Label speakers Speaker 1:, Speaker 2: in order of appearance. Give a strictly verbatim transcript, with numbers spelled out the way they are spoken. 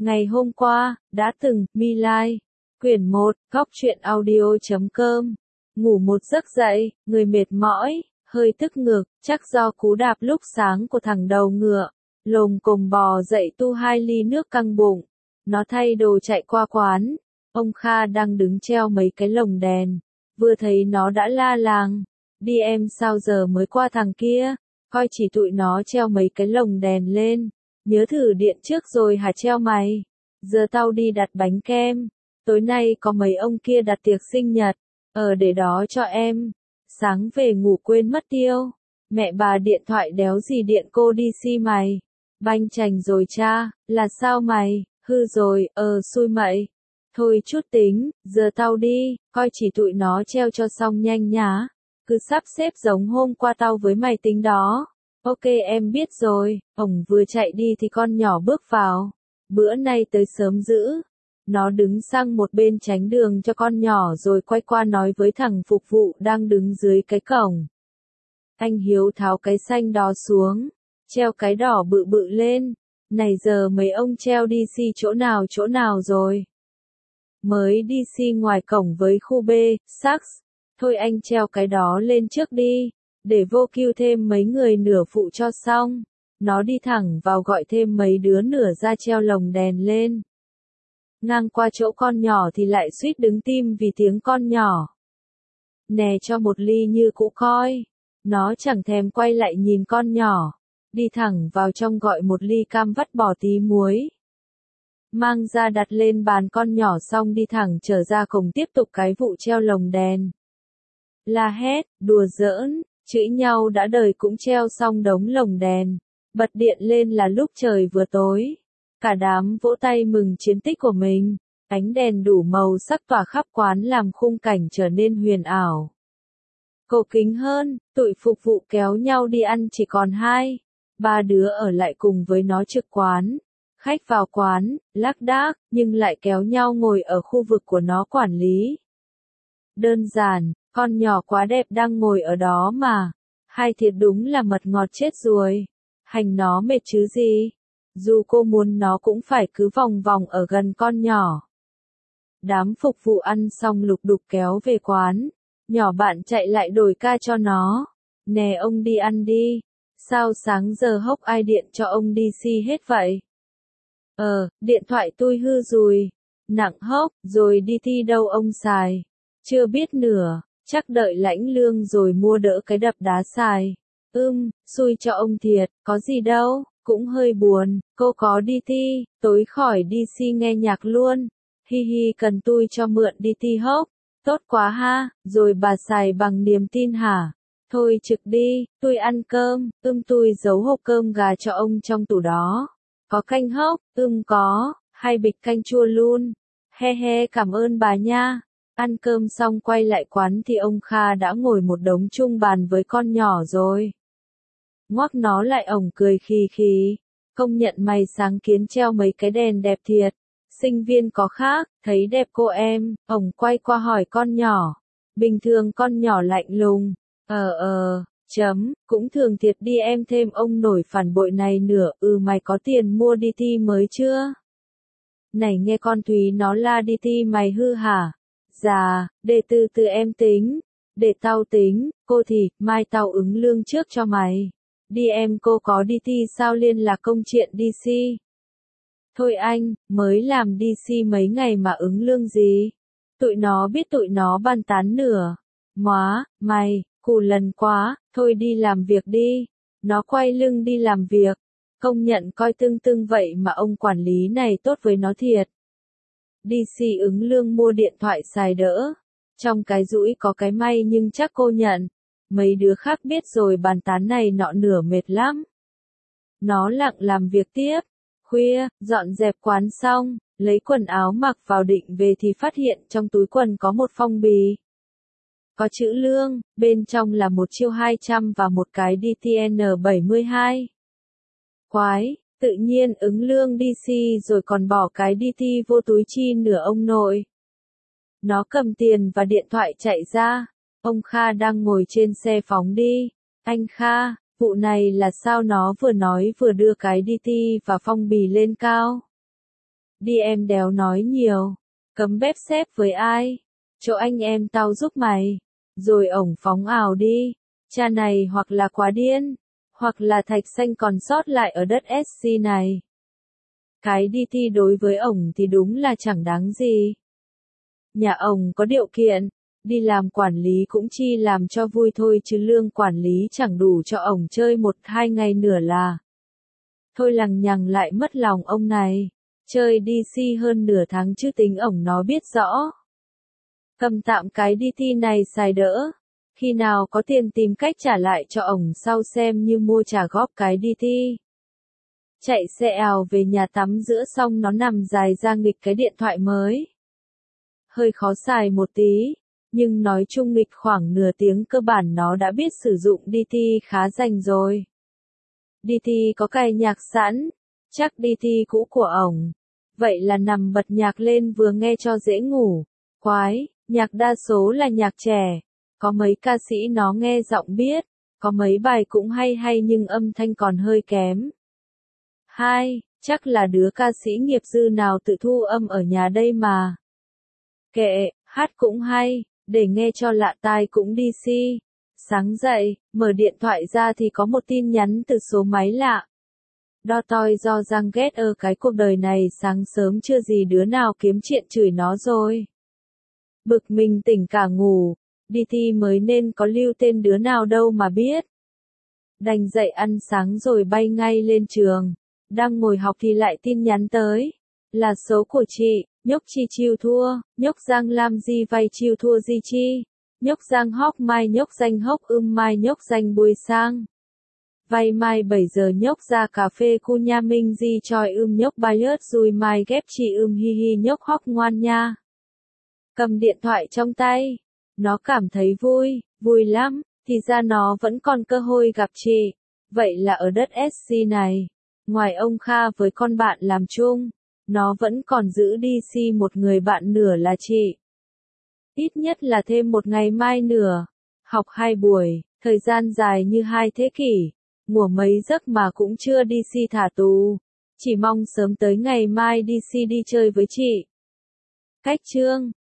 Speaker 1: Ngày hôm qua, đã từng, My Lai. Quyển một, góc truyện audio chấm com. Ngủ một giấc dậy, người mệt mỏi, hơi tức ngực, chắc do cú đạp lúc sáng của thằng đầu ngựa. Lồm cồm bò dậy tu hai ly nước căng bụng. Nó thay đồ chạy qua quán. Ông Kha đang đứng treo mấy cái lồng đèn. Vừa thấy nó đã la làng. Đi em sao giờ mới qua thằng kia? Coi chỉ tụi nó treo mấy cái lồng đèn lên. Nhớ thử điện trước rồi hả treo mày? Giờ tao đi đặt bánh kem. Tối nay có mấy ông kia đặt tiệc sinh nhật. Ờ để đó cho em. Sáng về ngủ quên mất tiêu. Mẹ bà điện thoại đéo gì điện cô đi si mày. Banh chành rồi cha, là sao mày? Hư rồi, ờ xui mậy. Thôi chút tính, giờ tao đi, coi chỉ tụi nó treo cho xong nhanh nhá. Cứ sắp xếp giống hôm qua tao với mày tính đó. Ok em biết rồi, ổng vừa chạy đi thì con nhỏ bước vào. Bữa nay tới sớm dữ. Nó đứng sang một bên tránh đường cho con nhỏ rồi quay qua nói với thằng phục vụ đang đứng dưới cái cổng. Anh Hiếu tháo cái xanh đó xuống, treo cái đỏ bự bự lên. Này giờ mấy ông treo đê xê chỗ nào chỗ nào rồi? Mới đê xê ngoài cổng với khu B, Saks. Thôi anh treo cái đó lên trước đi, để vô kêu thêm mấy người nửa phụ cho xong. Nó đi thẳng vào gọi thêm mấy đứa nửa ra treo lồng đèn lên. Ngang qua chỗ con nhỏ thì lại suýt đứng tim vì tiếng con nhỏ. Nè cho một ly như cũ coi. Nó chẳng thèm quay lại nhìn con nhỏ. Đi thẳng vào trong gọi một ly cam vắt bỏ tí muối. Mang ra đặt lên bàn con nhỏ xong đi thẳng trở ra cổng tiếp tục cái vụ treo lồng đèn. La hét, đùa giỡn, chửi nhau đã đời cũng treo xong đống lồng đèn. Bật điện lên là lúc trời vừa tối. Cả đám vỗ tay mừng chiến tích của mình. Ánh đèn đủ màu sắc tỏa khắp quán làm khung cảnh trở nên huyền ảo. Cổ kính hơn, tụi phục vụ kéo nhau đi ăn chỉ còn hai. Ba đứa ở lại cùng với nó trực quán. Khách vào quán, lác đác, nhưng lại kéo nhau ngồi ở khu vực của nó quản lý. Đơn giản, con nhỏ quá đẹp đang ngồi ở đó mà. Hai thiệt đúng là mật ngọt chết rồi. Hành nó mệt chứ gì. Dù cô muốn nó cũng phải cứ vòng vòng ở gần con nhỏ. Đám phục vụ ăn xong lục đục kéo về quán. Nhỏ bạn chạy lại đổi ca cho nó. Nè ông đi ăn đi. Sao sáng giờ hốc ai điện cho ông đi si hết vậy? Ờ, điện thoại tôi hư rồi. Nặng hốc, rồi đi thi đâu ông xài? Chưa biết nửa, chắc đợi lãnh lương rồi mua đỡ cái đập đá xài. Ưm, xui cho ông thiệt, có gì đâu, cũng hơi buồn, cô có đi thi, tối khỏi đi si nghe nhạc luôn. Hi hi cần tôi cho mượn đi thi hốc, tốt quá ha, rồi bà xài bằng niềm tin hả? Thôi trực đi, tôi ăn cơm, ưm tôi giấu hộp cơm gà cho ông trong tủ đó. Có canh hốc, ưm có, hai bịch canh chua luôn. He he cảm ơn bà nha. Ăn cơm xong quay lại quán thì ông Kha đã ngồi một đống chung bàn với con nhỏ rồi. Ngoắc nó lại ổng cười khì khì. Công nhận mày sáng kiến treo mấy cái đèn đẹp thiệt. Sinh viên có khác, thấy đẹp cô em, ổng quay qua hỏi con nhỏ. Bình thường con nhỏ lạnh lùng. Ờ ờ, chấm, cũng thường thiệt đi em thêm ông nổi phản bội này nữa, ừ mày có tiền mua đi thi mới chưa? Này nghe con Thúy nó la đi thi mày hư hả? Dạ, để từ từ em tính, để tao tính, cô thì, mai tao ứng lương trước cho mày. Đi em cô có đi thi sao liên lạc công chuyện đê xê? Thôi anh, mới làm đê xê mấy ngày mà ứng lương gì? Tụi nó biết tụi nó bàn tán nửa. Móa, mày, cù lần quá, thôi đi làm việc đi. Nó quay lưng đi làm việc. Công nhận coi tưng tưng vậy mà ông quản lý này tốt với nó thiệt. đê xê ứng lương mua điện thoại xài đỡ. Trong cái rũi có cái may nhưng chắc cô nhận. Mấy đứa khác biết rồi bàn tán này nọ nửa mệt lắm. Nó lặng làm việc tiếp. Khuya, dọn dẹp quán xong, lấy quần áo mặc vào định về thì phát hiện trong túi quần có một phong bì. Có chữ lương, bên trong là một triệu hai trăm và một cái đê tê en bảy mươi hai. Quái, tự nhiên ứng lương đê xê rồi còn bỏ cái đê tê vô túi chi nửa ông nội. Nó cầm tiền và điện thoại chạy ra. Ông Kha đang ngồi trên xe phóng đi. Anh Kha, vụ này là sao nó vừa nói vừa đưa cái đê tê và phong bì lên cao. Đi em đéo nói nhiều. Cấm bếp xếp với ai? Chỗ anh em tao giúp mày. Rồi ổng phóng ảo đi. Cha này hoặc là quá điên, hoặc là thạch xanh còn sót lại ở đất ét xê này. Cái đi thi đối với ổng thì đúng là chẳng đáng gì. Nhà ổng có điều kiện, đi làm quản lý cũng chi làm cho vui thôi chứ lương quản lý chẳng đủ cho ổng chơi một hai ngày nửa là. Thôi lằng nhằng lại mất lòng ông này. Chơi đê xê hơn nửa tháng chứ tính ổng nó biết rõ. Cầm tạm cái đi thi này xài đỡ. Khi nào có tiền tìm cách trả lại cho ổng sau xem như mua trả góp cái đi thi. Chạy xe ào về nhà tắm giữa xong nó nằm dài ra nghịch cái điện thoại mới. Hơi khó xài một tí, nhưng nói chung nghịch khoảng nửa tiếng cơ bản nó đã biết sử dụng đê tê khá rành rồi. đê tê có cài nhạc sẵn, chắc đê tê cũ của ổng. Vậy là nằm bật nhạc lên vừa nghe cho dễ ngủ. Quái, nhạc đa số là nhạc trẻ. Có mấy ca sĩ nó nghe giọng biết, có mấy bài cũng hay hay nhưng âm thanh còn hơi kém. Hai, chắc là đứa ca sĩ nghiệp dư nào tự thu âm ở nhà đây mà. Kệ, hát cũng hay, để nghe cho lạ tai cũng đi si. Sáng dậy, mở điện thoại ra thì có một tin nhắn từ số máy lạ. Đo toi do Giang ghét ở cái cuộc đời này sáng sớm chưa gì đứa nào kiếm chuyện chửi nó rồi. Bực mình tỉnh cả ngủ, đi thi mới nên có lưu tên đứa nào đâu mà biết. Đành dậy ăn sáng rồi bay ngay lên trường. Đang ngồi học thì lại tin nhắn tới. Là số của chị, nhốc chi chiêu thua, nhốc Giang Lam di vay chiêu thua di chi. Nhốc Giang hóc mai nhốc danh hốc ưm mai nhốc danh bùi sang. Vay mai bảy giờ nhốc ra cà phê khu nha minh di choi ưm nhốc bài ớt dùi mai ghép chị ưm hi hi nhốc hóc ngoan nha. Cầm điện thoại trong tay. Nó cảm thấy vui, vui lắm, thì ra nó vẫn còn cơ hội gặp chị. Vậy là ở đất ét xê này, ngoài ông Kha với con bạn làm chung, nó vẫn còn giữ đê xê một người bạn nửa là chị. Ít nhất là thêm một ngày mai nữa. Học hai buổi, thời gian dài như hai thế kỷ. Ngủ mấy giấc mà cũng chưa đê xê thả tù. Chỉ mong sớm tới ngày mai đê xê đi chơi với chị. Cách chương